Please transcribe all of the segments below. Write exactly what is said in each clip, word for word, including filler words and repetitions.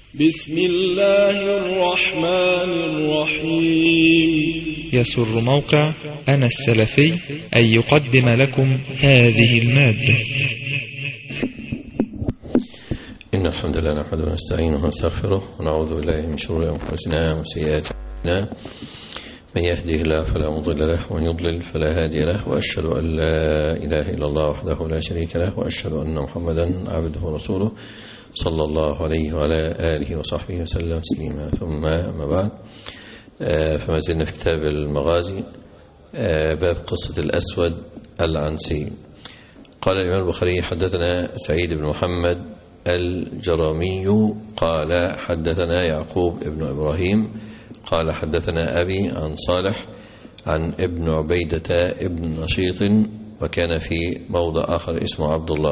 بسم الله الرحمن الرحيم. يسر موقع أنا السلفي أن يقدم لكم هذه المادة. إن الحمد لله نحمده ونستعينه ونستغفره ونعوذ بالله من شرور أنفسنا وسيئات أعمالنا، من يهده الله فلا مضل له ومن يضلل فلا هادي له، وأشهد أن لا إله إلا الله وحده لا شريك له، وأشهد أن محمدا عبده ورسوله صلى الله عليه وعلى آله وصحبه وسلم تسليما. ثم أما بعد، فما زلنا في كتاب المغازي، باب قصة الأسود العنسي. قال الإمام البخاري: حدثنا سعيد بن محمد الجرامي قال حدثنا يعقوب بن إبراهيم قال حدثنا أبي عن صالح عن ابن عبيدة ابن نشيط، وكان في موضع آخر اسمه عبد الله،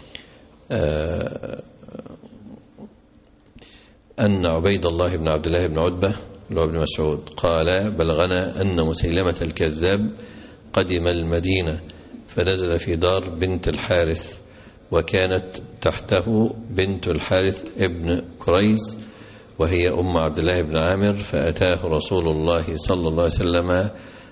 أن عبيد الله بن عبد الله بن عتبة اللي بن مسعود قال: بلغنا أن مسيلمة الكذاب قدم المدينة فنزل في دار بنت الحارث، وكانت تحته بنت الحارث ابن كريز وهي أم عبد الله بن عامر، فأتاه رسول الله صلى الله عليه وسلم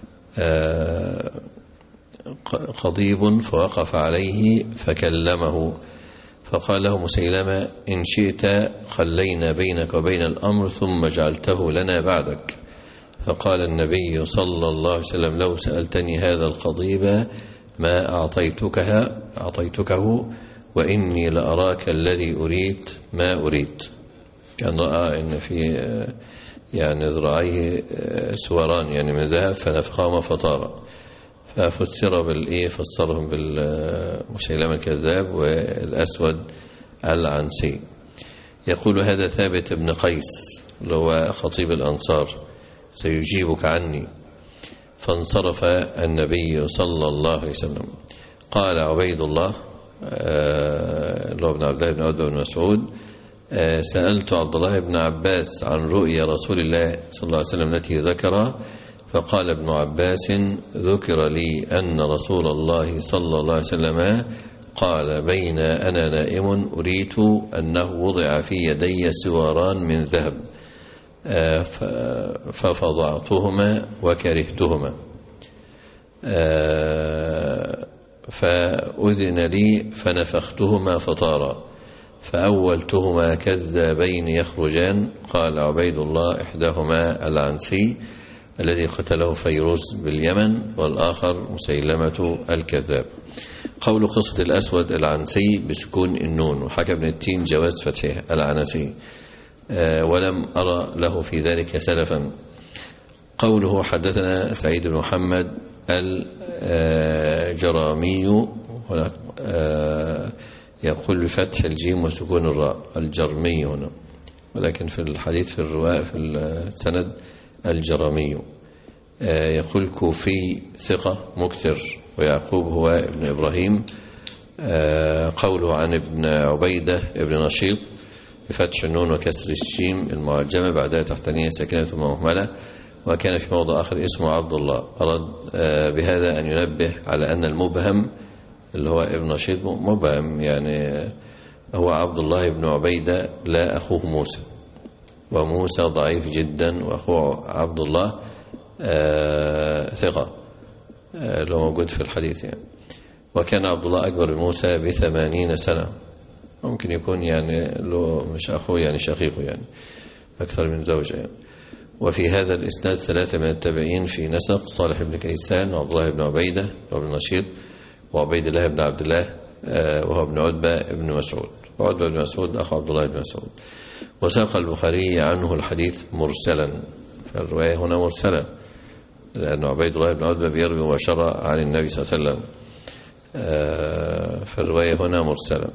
قضيب فوقف عليه فكلمه، فقال له مسيلمة: إن شئت خلينا بينك وبين الأمر ثم جعلته لنا بعدك. فقال النبي صلى الله عليه وسلم: لو سألتني هذا القضيب ما أعطيتكها أعطيتكه، وإني لأراك الذي أريد ما أريد. كان رأى إن في يعني ذراعيه سوران يعني من ذهب فنفخهما فطار، ففسر بالإيه فسرهم بالمسيلمة الكذاب والأسود العنسي. يقول: هذا ثابت بن قيس اللي هو خطيب الأنصار سيجيبك عني. فانصرف النبي صلى الله عليه وسلم. قال عبيد الله اللي هو ابن عبد الله بن عتبة بن مسعود: سألت عبد الله بن عباس عن رؤيا رسول الله صلى الله عليه وسلم التي ذكر، فقال ابن عباس: ذكر لي أن رسول الله صلى الله عليه وسلم قال: بين أنا نائم أريت أنه وضع في يدي سواران من ذهب ففضعتهما وكرهتهما، فأذن لي فنفختهما فطارا، فأولتهما كذابين يخرجان. قال عبيد الله: إحداهما العنسي الذي قتله فيروز باليمن، والآخر مسيلمة الكذاب. قول قصة الأسود العنسي بسكون النون، وحكى ابن التين جواز فتحه العنسي، ولم أرى له في ذلك سلفا. قوله حدثنا سعيد بن محمد الجرامي، يقول بفتح الجيم وسكون الراء الجرمي هنا، ولكن في الحديث في الرواء في السند الجرمي. يقول كوفي ثقة مكتر، ويعقوب هو ابن إبراهيم. قوله عن ابن عبيدة ابن نشيط بفتح النون وكسر الشيم المعجمة بعدها تحتانية ساكنة ثم مهملة، وكان في موضع آخر اسمه عبد الله. أراد بهذا أن ينبه على أن المبهم اللي هو ابن نشيط مبهم، يعني هو عبد الله بن عبيدة لا أخوه موسى، وموسى ضعيف جدا، وأخوه عبد الله آه ثقة آه لو موجود في الحديث يعني. وكان عبد الله أكبر من موسى بثمانين سنة، ممكن يكون يعني له مش أخوه يعني شقيقه يعني أكثر من زوجة يعني. وفي هذا الإسناد ثلاثة من التابعين في نسق: صالح بن كيسان وعبد الله بن عبيدة وابن نشيط وعبيد الله بن عبد الله آه وهو ابن عتبة ابن مسعود، وعتبة بن مسعود أخو عبد الله بن مسعود. وساق البخاري عنه الحديث مرسلا، فالرواية هنا مرسلة لأن عبيد الله بن عتبة بيروي مباشرة عن النبي صلى الله عليه وسلم، فالرواية هنا مرسلة.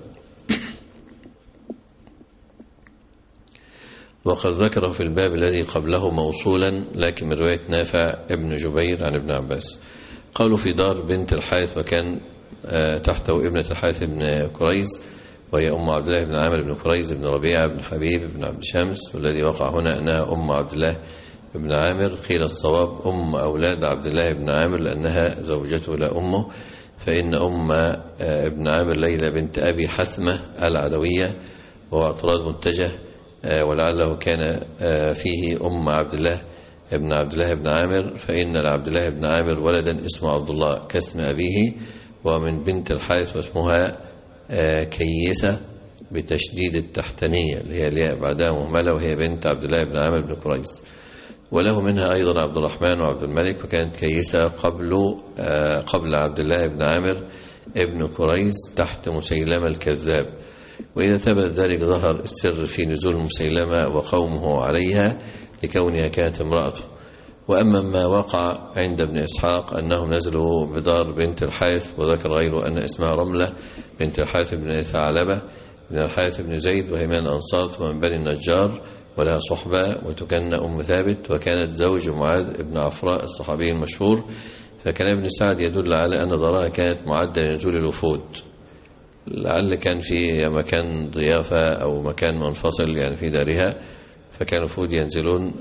وقد ذكره في الباب الذي قبله موصولا، لكن من رواية نافع ابن جبير عن ابن عباس. قالوا في دار بنت الحارث، وكان تحته ابنة الحارث بن كريز وهي أم عبد الله بن عامر بن كريز بن ربيعة بن حبيب بن عبد شمس، والذي وقع هنا أنها أم عبد الله بن عامر. قيل الصواب أم أولاد عبد الله بن عامر لأنها زوجته لا أمه، فإن أم ابن عامر ليلى بنت أبي حثمة العدوية، وهو اعتراض متجه ولعله كان فيه أم عبد الله ابن عبد الله بن عامر، فإن لعبد الله بن عامر ولدا اسمه عبد الله كاسم أبيه، ومن بنت الحارث واسمها كيسة بتشديد التحتانية اللي هي الياء بعدها مهملة، وهي بنت عبد الله بن عامر بن قريظ. وله منها أيضا عبد الرحمن وعبد الملك، وكانت كيسة قبل قبل عبد الله بن عامر ابن قريظ تحت مسيلمة الكذاب. وإذا ثبت ذلك ظهر السر في نزول مسيلمة وقومه عليها لكونها كانت امرأته. وأما ما وقع عند ابن إسحاق أنهم نزلوا بدار بنت الحارث، وذكر غيره أن اسمها رملة بنت الحارث بن ثعلبة بن الحارث بن زيد، وهي من الأنصار ومن بني النجار، ولها صحبة وتكن أم ثابت، وكانت زوج معاذ بن عفراء الصحابي المشهور. فكان ابن سعد يدل على أن دارها كانت معدة لنزول الوفود، لعل كان في مكان ضيافة أو مكان منفصل يعني في دارها، فكانوا الوفود ينزلون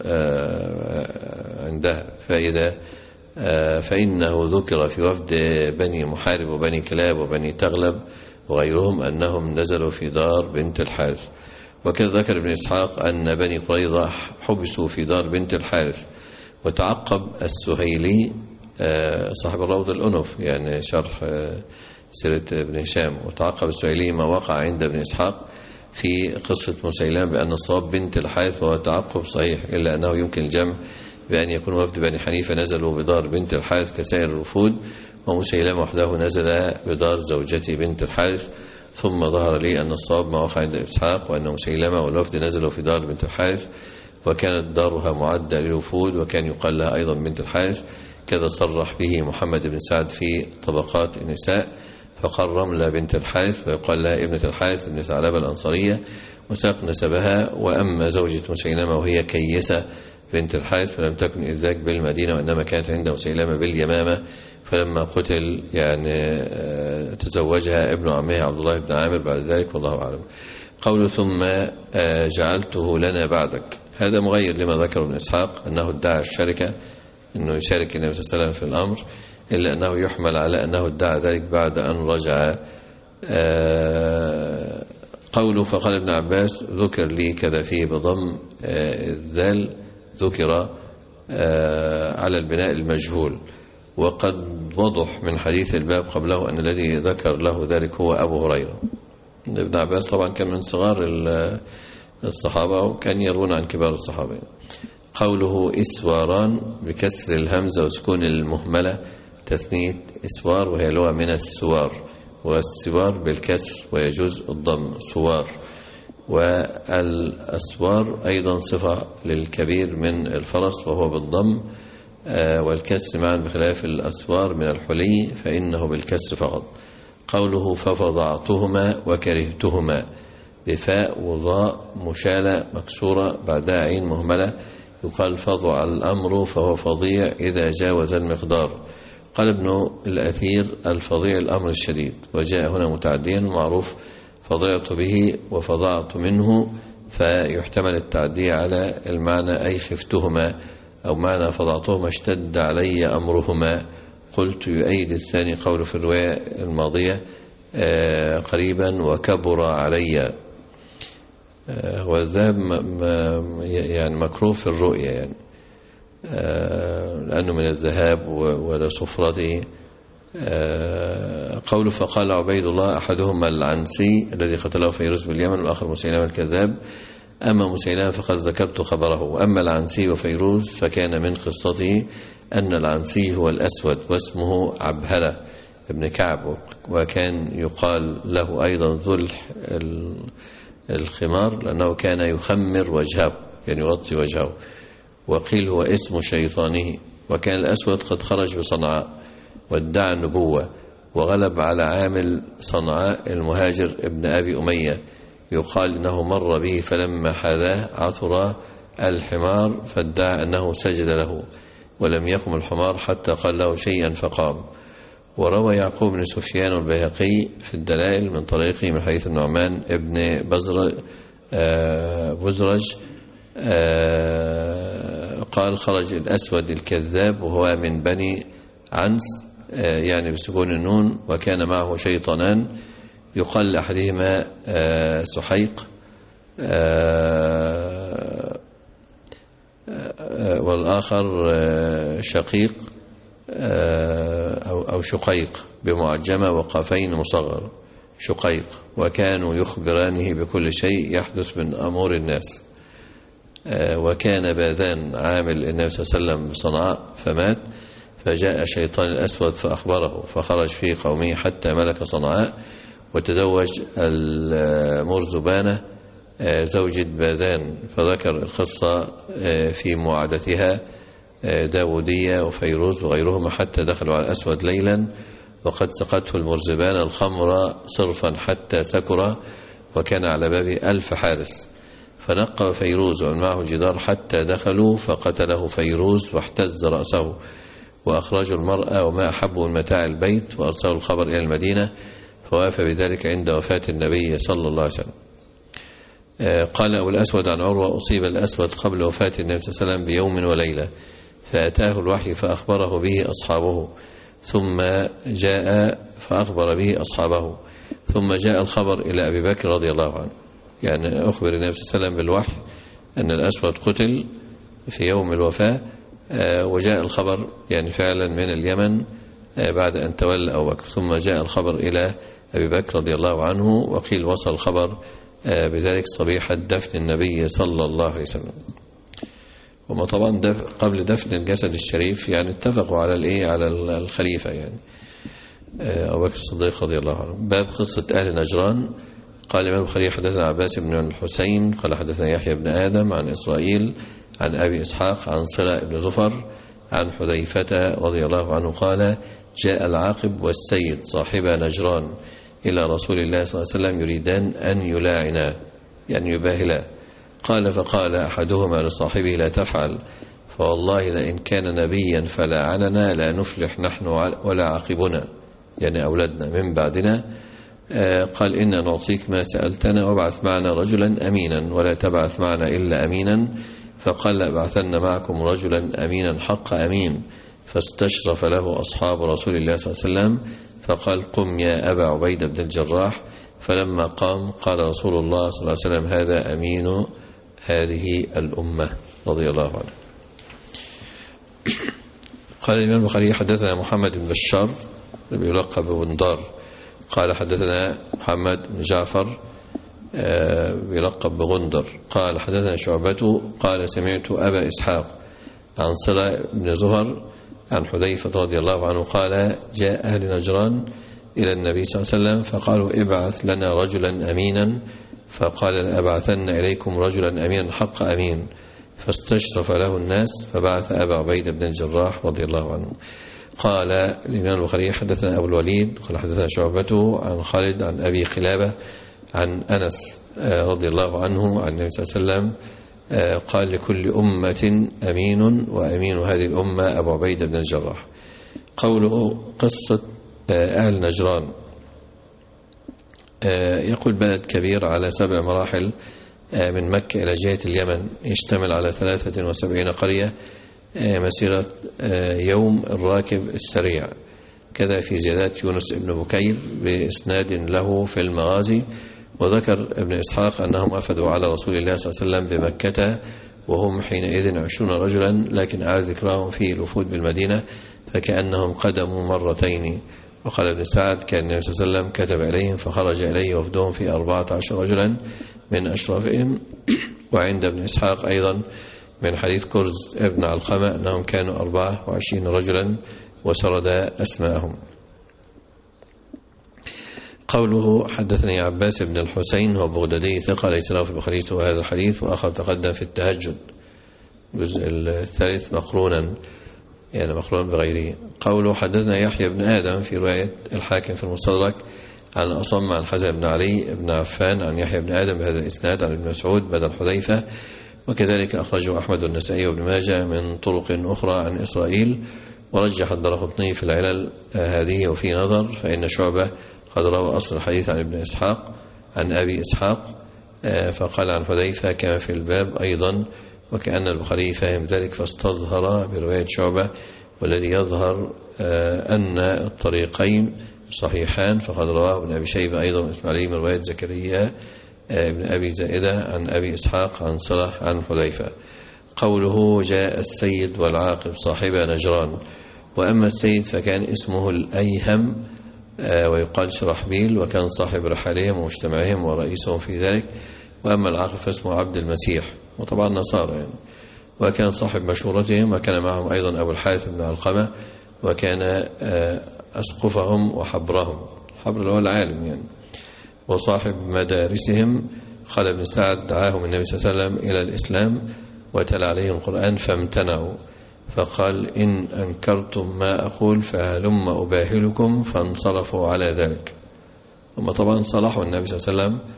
عندها. فإذا فإنه ذكر في وفد بني محارب وبني كلاب وبني تغلب وغيرهم أنهم نزلوا في دار بنت الحارث. وكذا ذكر ابن إسحاق أن بني قريظة حبسوا في دار بنت الحارث. وتعقب السهيلي صاحب الروض الأنف يعني شرح سيرة ابن هشام، وتعقب السهيلي ما وقع عند ابن إسحاق في قصة مسيلمة بأن الصواب بنت الحارث، وهو تعقب صحيح، إلا أنه يمكن الجمع بأن يكون وفد بني حنيفة نزلوا بدار بنت الحارث كسائر الوفود، ومسيلمة وحده نزل بدار زوجته بنت الحارث. ثم ظهر لي أن الصواب ما وقع عند إسحاق، وأن مسيلمة والوفد نزلوا في دار بنت الحارث، وكانت دارها معدة للوفود، وكان يقال لها أيضا بنت الحارث. كذا صرح به محمد بن سعد في طبقات النساء، فقال رملة بنت الحارث، ويقال لها ابنة الحارث بن ثعلبة الأنصارية، وساق نسبها. وأما زوجة مسيلمة وهي كيسة بنت الحارث فلم تكن إذ ذاك بالمدينة، وإنما كانت عند مسيلمة باليمامة، فلما قتل يعني تزوجها ابن عمه عبد الله بن عامر بعد ذلك، والله أعلم. قوله ثم جعلته لنا بعدك، هذا مغير لما ذكر ابن إسحاق أنه ادعى الشركة، أنه يشارك النبي صلى الله عليه وسلم في الأمر، إلا أنه يحمل على أنه ادعى ذلك بعد أن رجع. قوله فقال ابن عباس ذكر لي كذا فيه بضم الذال، ذكر على البناء المجهول. وقد وضح من حديث الباب قبله أن الذي ذكر له ذلك هو أبو هريرة. ابن عباس طبعا كان من صغار الصحابة، وكان يروون عن كبار الصحابة. قوله إسواران بكسر الهمزة وسكون المهملة تثنية إسوار، وهي لغة من السوار، والسوار بالكسر ويجوز الضم سوار. والأسوار أيضا صفة للكبير من الفرس وهو بالضم والكسر معا، بخلاف الأسوار من الحلي فإنه بالكسر فقط. قوله ففضعتهما وكرهتهما بفاء وضاء مشالة مكسورة بعدها عين مهملة، يقال فضع الأمر فهو فظيع إذا جاوز المقدار. قال ابن الأثير الفظيع الأمر الشديد، وجاء هنا متعديا، معروف فضعت به وفضعت منه، فيحتمل التعدي على المعنى أي خفتهما، أو معنى فضعتهما اشتد علي أمرهما. قلت يؤيد الثاني قول في الرواية الماضية قريبا وكبر علي، والذهب يعني مكروه في الرؤية يعني لأنه من الذهاب ولصفرته. قوله فقال عبيد الله أحدهما العنسي الذي قتله فيروز باليمن، والآخر مسيلمة الكذاب. أما مسيلمة فقد ذكرت خبره، وأما العنسي وفيروز فكان من قصته أن العنسي هو الأسود واسمه عبهلة ابن كعب، وكان يقال له أيضا ذو الخمار لأنه كان يخمر وجهه يعني يغطي وجهه، وقيل هو اسم شيطانه. وكان الأسود قد خرج بصنعاء وادعى النبوة، وغلب على عامل صنعاء المهاجر ابن أبي أمية، يقال إنه مر به فلما حاذاه عثر الحمار فادعى أنه سجد له، ولم يقم الحمار حتى قال له شيئا فقام. وروى يعقوب بن سفيان البيهقي في الدلائل من طريقه من حديث النعمان ابن بزرج قال خرج الأسود الكذاب وهو من بني عنس يعني بسكون النون، وكان معه شيطانان، يقال لأحدهما سحيق والآخر شقيق أو شقيق بمعجمة وقافين مصغر شقيق، وكانوا يخبرانه بكل شيء يحدث من أمور الناس. وكان باذان عامل النبي صلى الله عليه وسلم بصنعاء فمات، فجاء الشيطان الأسود فأخبره، فخرج في قومه حتى ملك صنعاء وتزوج المرزبانة زوجة باذان، فذكر القصة في معادتها داودية وفيروز وغيرهما حتى دخلوا على الأسود ليلا وقد سقته المرزبان الخمر صرفا حتى سكر، وكان على بابه ألف حارس، فنقى فيروز ومن معه جدار حتى دخلوا فقتله فيروز واحتز رأسه، وأخرجوا المرأة وما أحبوا من متاع البيت وأرسلوا الخبر إلى المدينة، فوافى بذلك عند وفاة النبي صلى الله عليه وسلم. قال أبو الأسود عن عروة: أصيب الأسود قبل وفاة النبي صلى الله عليه وسلم بيوم وليلة، فأتاه الوحي فأخبره به أصحابه، ثم جاء فأخبر به أصحابه، ثم جاء الخبر إلى أبي بكر رضي الله عنه، يعني أخبر النبي صلى الله عليه وسلم بالوحي أن الأسود قتل في يوم الوفاة، وجاء الخبر يعني فعلا من اليمن بعد أن تولى أبو بكر، ثم جاء الخبر إلى أبي بكر رضي الله عنه، وقيل وصل الخبر بذلك صبيحة دفن النبي صلى الله عليه وسلم. وما طبعا دف قبل دفن الجسد الشريف يعني اتفقوا على الايه على الخليفة، يعني أبو بكر الصديق رضي الله عنه. باب قصة أهل نجران. قال الإمام البخاري: حدثنا عباس بن الحسين قال حدثنا يحيى بن آدم عن إسرائيل عن أبي إسحاق عن صلة بن زفر عن حذيفة رضي الله عنه قال: جاء العاقب والسيد صاحبا نجران إلى رسول الله صلى الله عليه وسلم يريدان أن يلاعنا يعني يباهلا. قال فقال أحدهما لصاحبه: لا تفعل، فوالله لئن كان نبيا فلاعننا لا نفلح نحن ولا عاقبنا يعني أولادنا من بعدنا. قال: إنا نعطيك ما سألتنا، وابعث معنا رجلا أمينا ولا تبعث معنا إلا أمينا. فقال: لأبعثن معكم رجلا أمينا حق أمين. فاستشرف له أصحاب رسول الله صلى الله عليه وسلم، فقال: قم يا أبا عبيدة بن الجراح. فلما قام قال رسول الله صلى الله عليه وسلم: هذا أمين هذه الأمة رضي الله عنه. قال الإمام البخاري: حدثنا محمد بن بشار يلقب بندار قال حدثنا محمد بن جعفر يلقب بغندر قال حدثنا شعبة قال سمعت أبا إسحاق عن صلة بن زهر عن حذيفة رضي الله عنه قال: جاء أهل نجران إلى النبي صلى الله عليه وسلم فقالوا: ابعث لنا رجلا أمينا. فقال: لأبعثن إليكم رجلا أمينا حق أمين. فاستشرف له الناس فبعث أبا عبيدة بن الجراح رضي الله عنه. قال الإمام البخاري: حدثنا أبو الوليد قال حدثنا شعبة عن خالد عن أبي قلابة عن أنس رضي الله عنه عن النبي صلى الله عليه وسلم قال: لكل أمة أمين وأمين هذه الأمة أبو عبيدة بن الجراح. قوله قصة أهل نجران، يقول بلد كبير على سبع مراحل من مكة إلى جهة اليمن، يشتمل على ثلاثة وسبعين قرية مسيرة يوم الراكب السريع. كذا في زيادات يونس بن بكير بإسناد له في المغازي. وذكر ابن إسحاق أنهم أفدوا على رسول الله صلى الله عليه وسلم بمكة وهم حينئذ عشرون رجلا، لكن أعاد ذكرهم في الوفود بالمدينة فكأنهم قدموا مرتين. وقال ابن سعد: كان النبي صلى الله عليه وسلم كتب إليهم فخرج إليه وفدهم في أربعة عشر رجلا من أشرافهم. وعند ابن إسحاق أيضا من حديث كرز ابن علقمة أنهم كانوا أربعة وعشرين رجلا وسرد أسماءهم. قوله حدثني عباس بن الحسين هو بغدادي ثقة ليس له في البخاري هذا الحديث، وآخر تقدم في التهجد الجزء الثالث مقرونا يعني مقرون بغيره. قوله حدثنا يحيى بن آدم في رواية الحاكم في المستدرك عن أصم عن حزن بن علي بن عفان عن يحيى بن آدم بهذا الإسناد عن ابن مسعود بدل حذيفة. وكذلك أخرجه أحمد النسائي وابن ماجه من طرق أخرى عن إسرائيل. ورجح الدارقطني في العلل هذه وفي نظر، فإن شعبة قد روى أصل الحديث عن ابن إسحاق عن أبي إسحاق فقال عن حذيفة كما في الباب أيضا، وكأن البخاري فهم ذلك فاستظهر برواية شعبة، والذي يظهر أن الطريقين صحيحان، فقد رواه ابن أبي شيبة أيضا إسماعيل من رواية زكريا ابن أبي زائدة عن أبي إسحاق عن صلح عن حذيفة. قوله جاء السيد والعاقب صاحبا نجران. وأما السيد فكان اسمه الأيهم ويقال شرحبيل، وكان صاحب رحالهم ومجتمعهم ورئيسهم في ذلك. وأما العاقب فاسمه عبد المسيح، وطبعا نصارى يعني، وكان صاحب مشورتهم، وكان معهم أيضا أبو الحارث بن علقمة، وكان أسقفهم وحبرهم، حبر اللي هو العالم يعني، وصاحب مدارسهم. خالد بن سعد دعاهم النبي صلى الله عليه وسلم إلى الإسلام وتلا عليهم القرآن فامتنعوا، فقال إن أنكرتم ما أقول فهلم أباهلكم، فانصرفوا على ذلك. ثم طبعا صلحوا النبي صلى الله عليه وسلم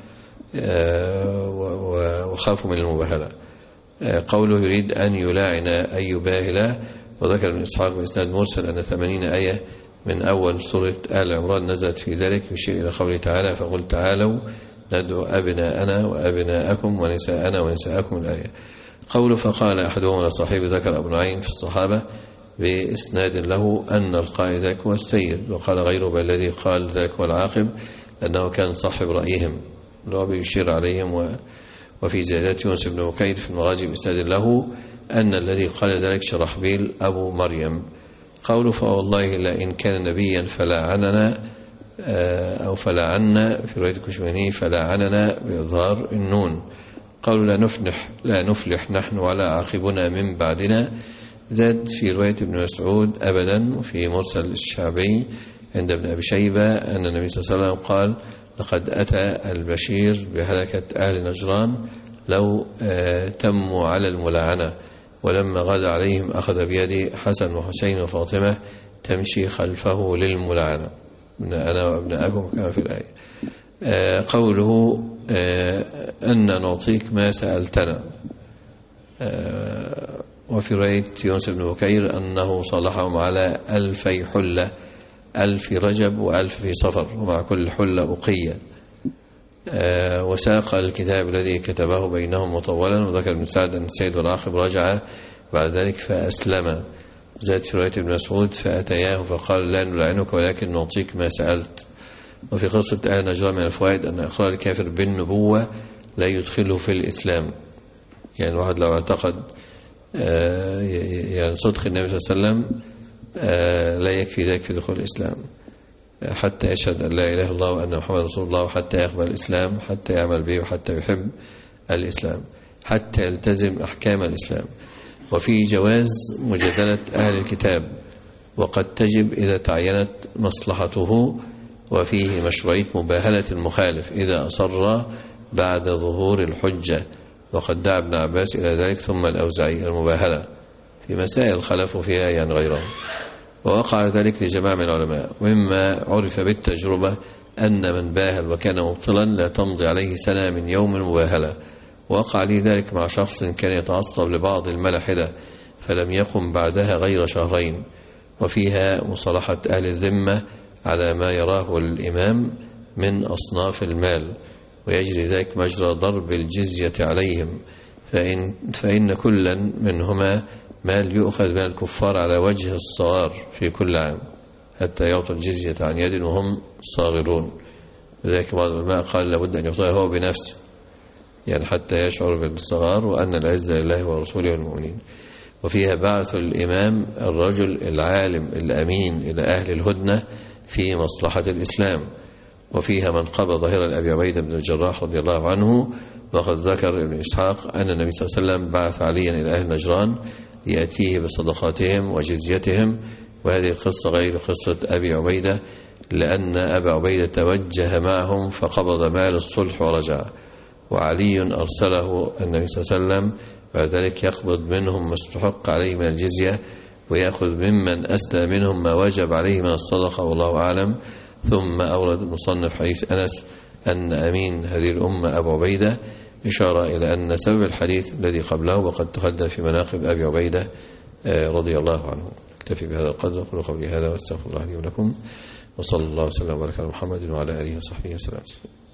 وخافوا من المباهلة. قوله يريد أن يلاعن أن يباهل. وذكر ابن إسحاق بإسناد مرسل أن ثمانين آية من أول سورة آل عمران نزلت في ذلك، يشير إلى قوله تعالى فقل تعالوا ندعو أبناءنا وأبناءكم ونساءنا ونساءكم الآية. قوله فقال أحدهم لصاحبه، ذكر ابن عين في الصحابة بإسناد له أن القائد ذاك هو السيد، وقال غيره بل الذي قال ذاك هو العاقب، لأنه كان صاحب رأيهم اللي هو بيشير عليهم. و وفي زيادات يونس بن بكير في المغازي بإسناد له أن الذي قال ذلك شرحبيل أبو مريم. قوله فوالله لئن كان نبيا فلعننا، أو فلعنا في رواية الكشماني فلعننا بإظهار النون. قالوا لا نفلح لا نفلح نحن ولا عاقبنا من بعدنا. زاد في رواية ابن مسعود أبدا. وفي مرسل الشعبي عند ابن أبي شيبة أن النبي صلى الله عليه وسلم قال لقد أتى البشير بهلكة أهل نجران لو تموا على الملاعنة، ولما غدا عليهم أخذ بيد حسن وحسين وفاطمة تمشي خلفه للملاعنة، أنا وأبناءكم كما في الآية. قوله أن نعطيك ما سألتنا. وفي رواية يونس بن بكير أنه صالحهم على ألفي حلة، ألف في رجب وألف في صفر، ومع كل حلة أقية. وساق الكتاب الذي كتبه بينهم مطولا. وذكر ابن سعد أن السيد والعاقب رجع بعد ذلك فأسلم. زاد في رواية ابن مسعود فأتياه فقال لا نلعنك ولكن نعطيك ما سألت. وفي قصة أهل نجران من الفوائد أن إقرار الكافر بالنبوة لا يدخله في الإسلام. يعني الواحد لو اعتقد يعني صدق النبي صلى الله عليه وسلم لا يكفي ذلك في دخول الإسلام، حتى يشهد أن لا إله إلا الله وأن محمد رسول الله، وحتى يقبل الإسلام، حتى يعمل به، وحتى يحب الإسلام، حتى يلتزم أحكام الإسلام. وفي جواز مجادلة أهل الكتاب، وقد تجب إذا تعينت مصلحته، وفيه مشروعية مباهلة المخالف إذا أصر بعد ظهور الحجة، وقد دعا ابن عباس إلى ذلك ثم الأوزاعي المباهلة في مسائل خلفوا فيها يعني غيرهم. ووقع ذلك لجماعة من العلماء، ومما عرف بالتجربة أن من باهل وكان مبطلا لا تمضي عليه سنة من يوم المباهلة. وقع لي ذلك مع شخص كان يتعصب لبعض الملاحدة فلم يقم بعدها غير شهرين، وفيها مصالحة أهل الذمة على ما يراه الإمام من أصناف المال، ويجري ذلك مجرى ضرب الجزية عليهم، فإن, فإن كلا منهما مال يؤخذ من الكفار على وجه الصغار في كل عام حتى يعطوا الجزية عن يد وهم صاغرون. لذلك بعض العلماء قال لابد أن يعطيها هو بنفسه، يعني حتى يشعر بالصغار وأن العزة لله ورسوله والمؤمنين. وفيها بعث الإمام الرجل العالم الأمين إلى أهل الهدنة في مصلحة الإسلام. وفيها من قبض ظهر أبي عبيدة بن الجراح رضي الله عنه. وقد ذكر ابن إسحاق أن النبي صلى الله عليه وسلم بعث عليا إلى أهل نجران ليأتيه بصدقاتهم وجزيتهم. وهذه القصة غير قصة أبي عبيدة، لأن أبا عبيدة توجه معهم فقبض مال الصلح ورجع، وعلي أرسله النبي صلى الله عليه وسلم بعد ذلك يقبض منهم ما استحق عليه من الجزية، ويأخذ ممن أسلم منهم ما وجب عليه من الصدقة، والله أعلم. ثم أورد المصنف حديث أنس أن أمين هذه الأمة أبو عبيدة، إشارة إلى أن سبب الحديث الذي قبله وقد تقدم في مناقب أبي عبيدة رضي الله عنه. اكتفي بهذا القدر، أقول قولي هذا واستغفر الله لي ولكم، وصلى الله وسلم وبارك على محمد وعلى آله وصحبه وسلم.